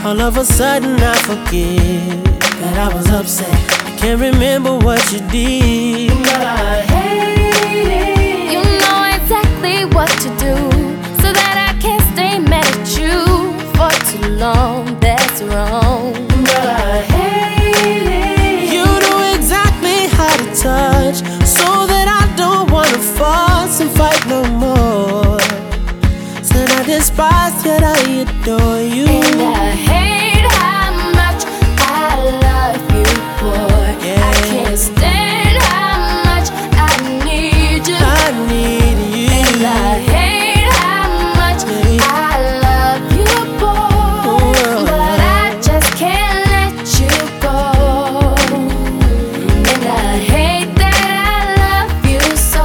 All of a sudden I forget that I was upset. I can't remember what you did, but I hate it. You know exactly what to do, so that I can't stay mad at you for too long. That's wrong, but I hate it. You know exactly how to touch, so that I don't wanna fuss and fight no more. Said I despise, yet I adore you. And I hate how much I love you, boy. Yeah. I can't stand how much I need you. I need you. And I hate how much I love you, boy. But I just can't let you go. And I hate that I love you so.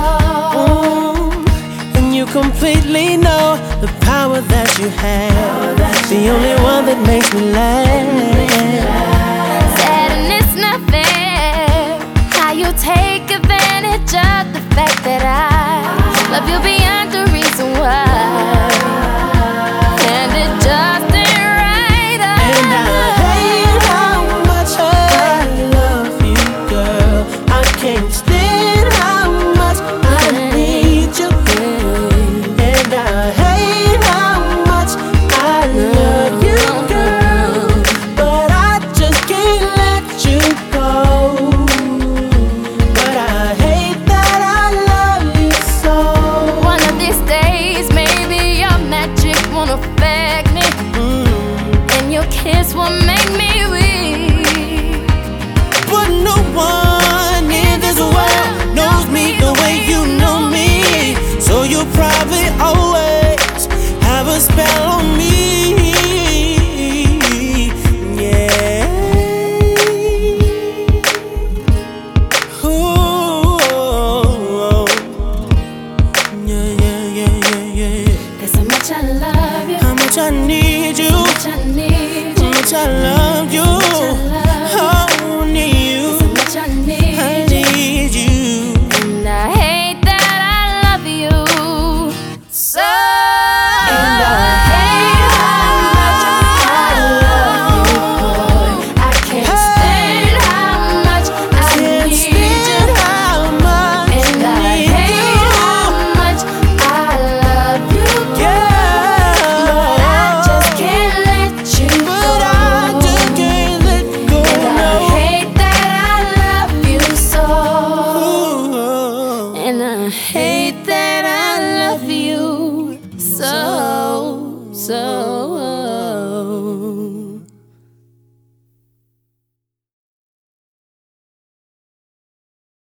And you completely know the power that you have, the only one that makes me laugh. Said and it's not fair how you take advantage of the fact that I love you beyond the reason why. And it just ain't right. And I hate how much I love you, girl. I can't stand how much I need you. And I hate how much I love you, girl. But I just can't let you go. But I hate that I love you so. One of these days, maybe your magic won't affect me, and your kiss will make me weak. But no one in this world knows me the way you know me. So you'll probably always have a spell on me. Yeah. Ooh. Yeah, yeah, yeah, yeah, yeah. That's how much I love you. How much I need you. How much I need you. How much I love you. How much I love